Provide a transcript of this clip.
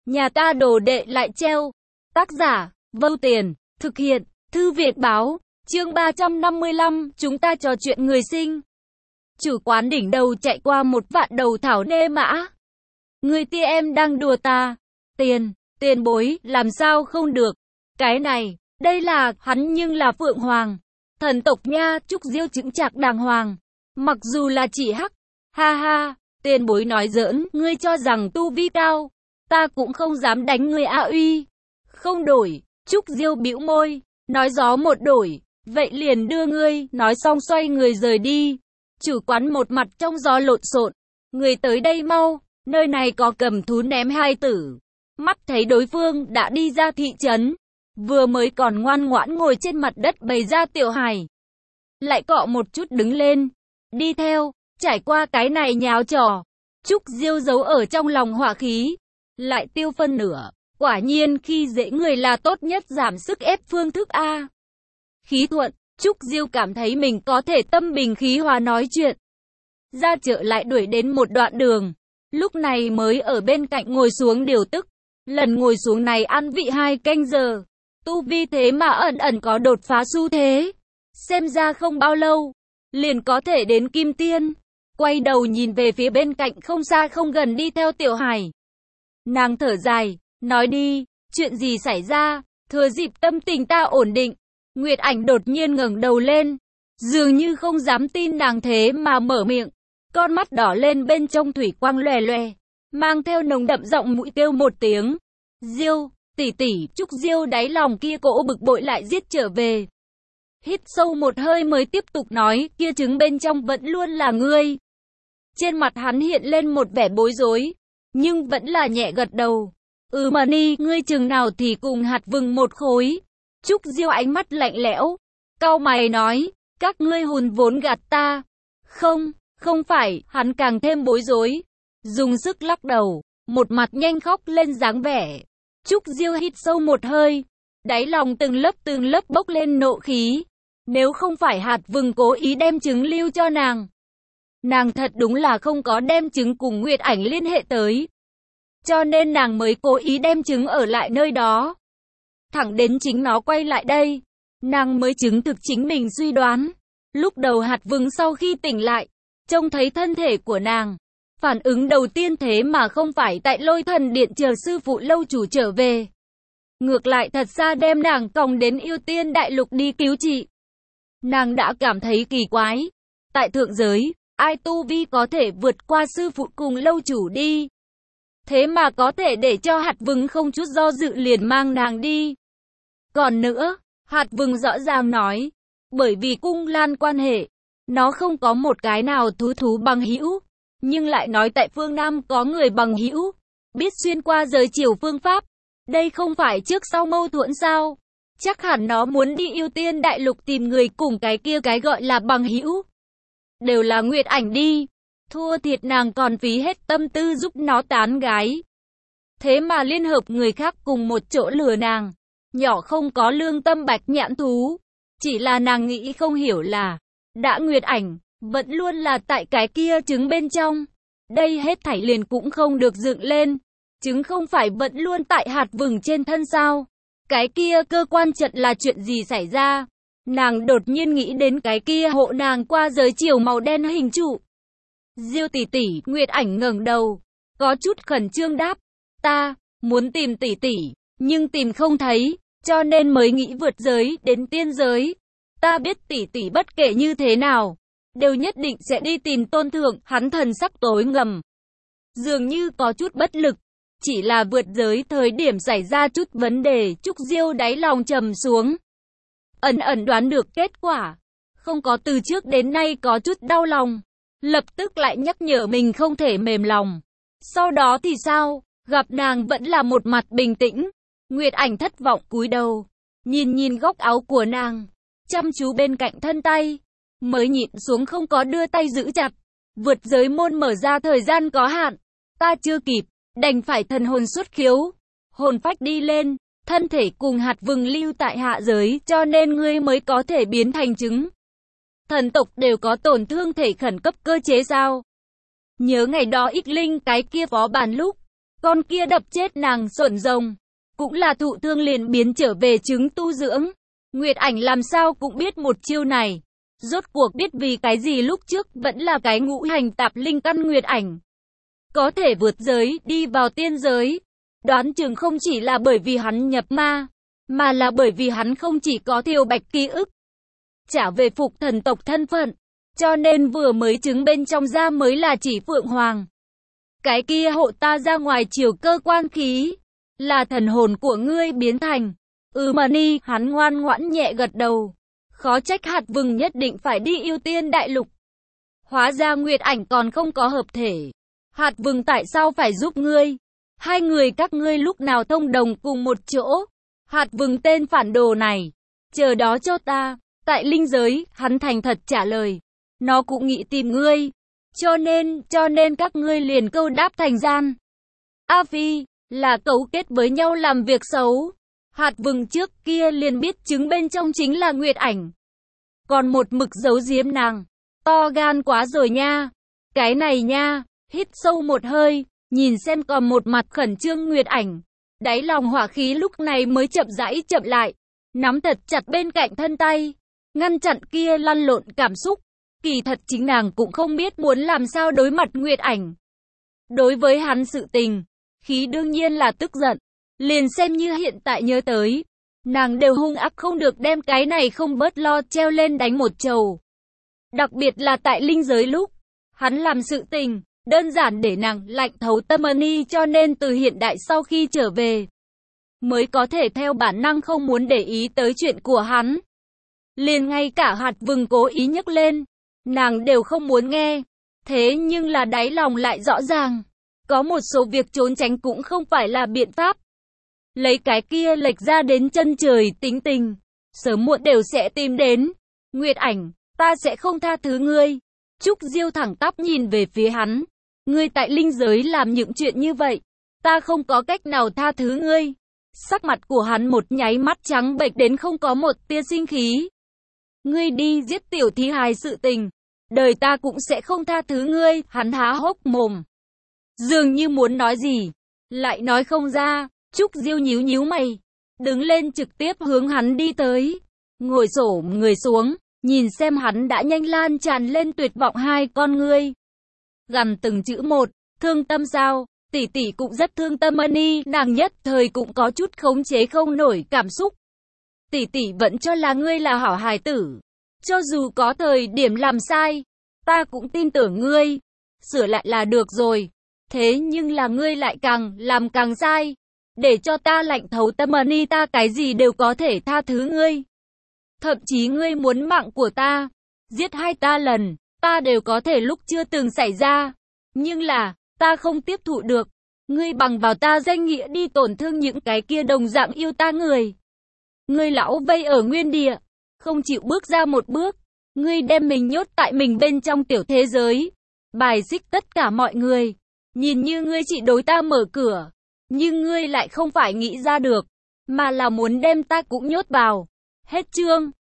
Nhà ta đồ đệ lại treo. Tác giả, Vâu Tiền, thực hiện, Thư Viện Báo, chương 355, chúng ta trò chuyện người sinh. Chủ quán đỉnh đầu chạy qua một vạn đầu thảo nê mã. Người tia em đang đùa ta. Tiền bối, làm sao không được. Cái này, đây là, hắn nhưng là Phượng Hoàng. Thần tộc nha, Trúc Diêu chững chạc đàng hoàng. Mặc dù là chỉ hắc. Ha ha, tiền bối nói giỡn, ngươi cho rằng tu vi cao. Ta cũng không dám đánh ngươi a uy. Không đổi, Trúc Diêu bĩu môi, nói gió một đổi, vậy liền đưa ngươi, nói xong xoay người rời đi. Chủ quán một mặt trong gió lộn xộn, người tới đây mau, nơi này có cầm thú ném hai tử. Mắt thấy đối phương đã đi ra thị trấn, vừa mới còn ngoan ngoãn ngồi trên mặt đất bày ra tiểu hài. Lại cọ một chút đứng lên, đi theo, trải qua cái này nháo trò. Trúc Diêu giấu ở trong lòng hỏa khí, lại tiêu phân nửa. Quả nhiên khi dễ người là tốt nhất giảm sức ép phương thức A. Khí thuận, Trúc Diêu cảm thấy mình có thể tâm bình khí hòa nói chuyện. Ra chợ lại đuổi đến một đoạn đường, lúc này mới ở bên cạnh ngồi xuống điều tức. Lần ngồi xuống này ăn vị 2 canh giờ, tu vi thế mà ẩn có đột phá xu thế. Xem ra không bao lâu, liền có thể đến kim tiên. Quay đầu nhìn về phía bên cạnh không xa không gần đi theo tiểu hải. Nàng thở dài, nói đi, chuyện gì xảy ra, thừa dịp tâm tình ta ổn định. Nguyệt Ảnh đột nhiên ngẩng đầu lên, dường như không dám tin nàng thế mà mở miệng. Con mắt đỏ lên bên trong thủy quang lòe lòe, mang theo nồng đậm giọng mũi kêu một tiếng. Diêu, tỷ tỷ, Trúc Diêu đáy lòng kia cỗ bực bội lại giết trở về. Hít sâu một hơi mới tiếp tục nói, kia trứng bên trong vẫn luôn là ngươi. Trên mặt hắn hiện lên một vẻ bối rối, nhưng vẫn là nhẹ gật đầu. Mà ni, ngươi chừng nào thì cùng hạt vừng một khối. Trúc Diêu ánh mắt lạnh lẽo, cau mày nói, các ngươi hùn vốn gạt ta. Không phải, hắn càng thêm bối rối, dùng sức lắc đầu, một mặt nhanh khóc lên dáng vẻ. Trúc Diêu hít sâu một hơi, đáy lòng từng lớp bốc lên nộ khí. Nếu không phải hạt vừng cố ý đem trứng lưu cho nàng thật đúng là không có đem trứng cùng Nguyệt Ảnh liên hệ tới. Cho nên nàng mới cố ý đem trứng ở lại nơi đó. Thẳng đến chính nó quay lại đây, nàng mới chứng thực chính mình suy đoán. Lúc đầu hạt vừng sau khi tỉnh lại, trông thấy thân thể của nàng. Phản ứng đầu tiên thế mà không phải tại Lôi Thần Điện chờ sư phụ lâu chủ trở về. Ngược lại thật ra đem nàng còng đến Yêu Tiên Đại Lục đi cứu trị. Nàng đã cảm thấy kỳ quái. Tại thượng giới, ai tu vi có thể vượt qua sư phụ cùng lâu chủ đi. Thế mà có thể để cho hạt vừng không chút do dự liền mang nàng đi. Còn nữa, hạt vừng rõ ràng nói, bởi vì cung lan quan hệ, nó không có một cái nào thú bằng hữu, nhưng lại nói tại phương Nam có người bằng hữu, biết xuyên qua giới chiều phương Pháp. Đây không phải trước sau mâu thuẫn sao? Chắc hẳn nó muốn đi Yêu Tiên Đại Lục tìm người cùng cái kia cái gọi là bằng hữu. Đều là Nguyệt Ảnh đi. Thua thiệt nàng còn phí hết tâm tư giúp nó tán gái. Thế mà liên hợp người khác cùng một chỗ lừa nàng. Nhỏ không có lương tâm bạch nhãn thú. Chỉ là nàng nghĩ không hiểu là, đã Nguyệt Ảnh, vẫn luôn là tại cái kia trứng bên trong. Đây hết thảy liền cũng không được dựng lên. Trứng không phải vẫn luôn tại hạt vừng trên thân sao? Cái kia cơ quan trận là chuyện gì xảy ra? Nàng đột nhiên nghĩ đến cái kia hộ nàng qua giới chiều màu đen hình trụ. Diêu tỷ tỷ, Nguyệt Ảnh ngẩng đầu, có chút khẩn trương đáp, ta muốn tìm tỷ tỷ, nhưng tìm không thấy, cho nên mới nghĩ vượt giới đến tiên giới. Ta biết tỷ tỷ bất kể như thế nào, đều nhất định sẽ đi tìm tôn thượng. Hắn thần sắc tối ngầm, dường như có chút bất lực, chỉ là vượt giới thời điểm xảy ra chút vấn đề. Trúc Diêu đáy lòng trầm xuống, ẩn đoán được kết quả, không có từ trước đến nay có chút đau lòng. Lập tức lại nhắc nhở mình không thể mềm lòng. Sau đó thì sao? Gặp nàng vẫn là một mặt bình tĩnh. Nguyệt Ảnh thất vọng cúi đầu, nhìn góc áo của nàng, chăm chú bên cạnh thân tay, mới nhịn xuống không có đưa tay giữ chặt. Vượt giới môn mở ra thời gian có hạn, ta chưa kịp, đành phải thần hồn xuất khiếu, hồn phách đi lên, thân thể cùng hạt vừng lưu tại hạ giới, cho nên ngươi mới có thể biến thành trứng. Thần tộc đều có tổn thương thể khẩn cấp cơ chế sao? Nhớ ngày đó Ích Linh cái kia phó bản lúc, Con kia đập chết nàng xuẩn rồng. Cũng là thụ thương liền biến trở về trứng tu dưỡng. Nguyệt Ảnh làm sao cũng biết một chiêu này. Rốt cuộc biết vì cái gì lúc trước vẫn là cái ngũ hành tạp linh căn Nguyệt Ảnh có thể vượt giới, đi vào tiên giới. Đoán chừng không chỉ là bởi vì hắn nhập ma, mà là bởi vì hắn không chỉ có Thiều Bạch ký ức, trả về phục thần tộc thân phận, cho nên vừa mới trứng bên trong ra mới là chỉ Phượng Hoàng. Cái kia hộ ta ra ngoài chiều cơ quan khí, là thần hồn của ngươi biến thành. Mani, hắn ngoan ngoãn nhẹ gật đầu. Khó trách Hạt Vừng nhất định phải đi Yêu Tiên Đại Lục. Hóa ra Nguyệt Ảnh còn không có hợp thể. Hạt Vừng tại sao phải giúp ngươi? Hai người các ngươi lúc nào thông đồng cùng một chỗ? Hạt Vừng tên phản đồ này. Chờ đó cho ta. Tại linh giới, hắn thành thật trả lời. Nó cũng nghĩ tìm ngươi. Cho nên các ngươi liền câu đáp thành gian. A Phi, là cấu kết với nhau làm việc xấu. Hạt Vừng trước kia liền biết trứng bên trong chính là Nguyệt Ảnh. Còn một mực giấu giếm nàng. To gan quá rồi nha. Cái này nha. Hít sâu một hơi, nhìn xem còn một mặt khẩn trương Nguyệt Ảnh. Đáy lòng hỏa khí lúc này mới chậm rãi chậm lại. Nắm thật chặt bên cạnh thân tay. Ngăn chặn kia lăn lộn cảm xúc. Kỳ thật chính nàng cũng không biết muốn làm sao đối mặt Nguyệt Ảnh. Đối với hắn sự tình, khí đương nhiên là tức giận. Liền xem như hiện tại nhớ tới, nàng đều hung ác không được đem cái này không bớt lo treo lên đánh một chầu. Đặc biệt là tại linh giới lúc, hắn làm sự tình, đơn giản để nàng lạnh thấu tâm Mani, cho nên từ hiện đại sau khi trở về, mới có thể theo bản năng không muốn để ý tới chuyện của hắn. Liền ngay cả Hạt Vừng cố ý nhấc lên, nàng đều không muốn nghe. Thế nhưng là đáy lòng lại rõ ràng, có một số việc trốn tránh cũng không phải là biện pháp. Lấy cái kia lệch ra đến chân trời tính tình, sớm muộn đều sẽ tìm đến. Nguyệt Ảnh, ta sẽ không tha thứ ngươi. Trúc Diêu thẳng tắp nhìn về phía hắn. Ngươi tại linh giới làm những chuyện như vậy, ta không có cách nào tha thứ ngươi. Sắc mặt của hắn một nháy mắt trắng bệch đến không có một tia sinh khí. Ngươi đi giết tiểu thí hài sự tình, đời ta cũng sẽ không tha thứ ngươi. Hắn há hốc mồm, dường như muốn nói gì, lại nói không ra. Trúc Diêu nhíu nhíu mày, đứng lên trực tiếp hướng hắn đi tới, ngồi xổm người xuống, nhìn xem hắn đã nhanh lan tràn lên tuyệt vọng hai con ngươi. Gằn từng chữ một, thương tâm sao? Tỷ tỷ cũng rất thương tâm Mani, nàng nhất thời cũng có chút khống chế không nổi cảm xúc. Tỷ tỷ vẫn cho là ngươi là hảo hài tử, cho dù có thời điểm làm sai, ta cũng tin tưởng ngươi, sửa lại là được rồi. Thế nhưng là ngươi lại càng làm càng sai. Để cho ta lạnh thấu tâm Mani, ta cái gì đều có thể tha thứ ngươi. Thậm chí ngươi muốn mạng của ta, giết hai ta lần, ta đều có thể lúc chưa từng xảy ra. Nhưng là, ta không tiếp thụ được. Ngươi bằng vào ta danh nghĩa đi tổn thương những cái kia đồng dạng yêu ta người. Ngươi lão vây ở nguyên địa, không chịu bước ra một bước. Ngươi đem mình nhốt tại mình bên trong tiểu thế giới, bài xích tất cả mọi người. Nhìn như ngươi chỉ đối ta mở cửa, nhưng ngươi lại không phải nghĩ ra được, mà là muốn đem ta cũng nhốt vào. Hết chương.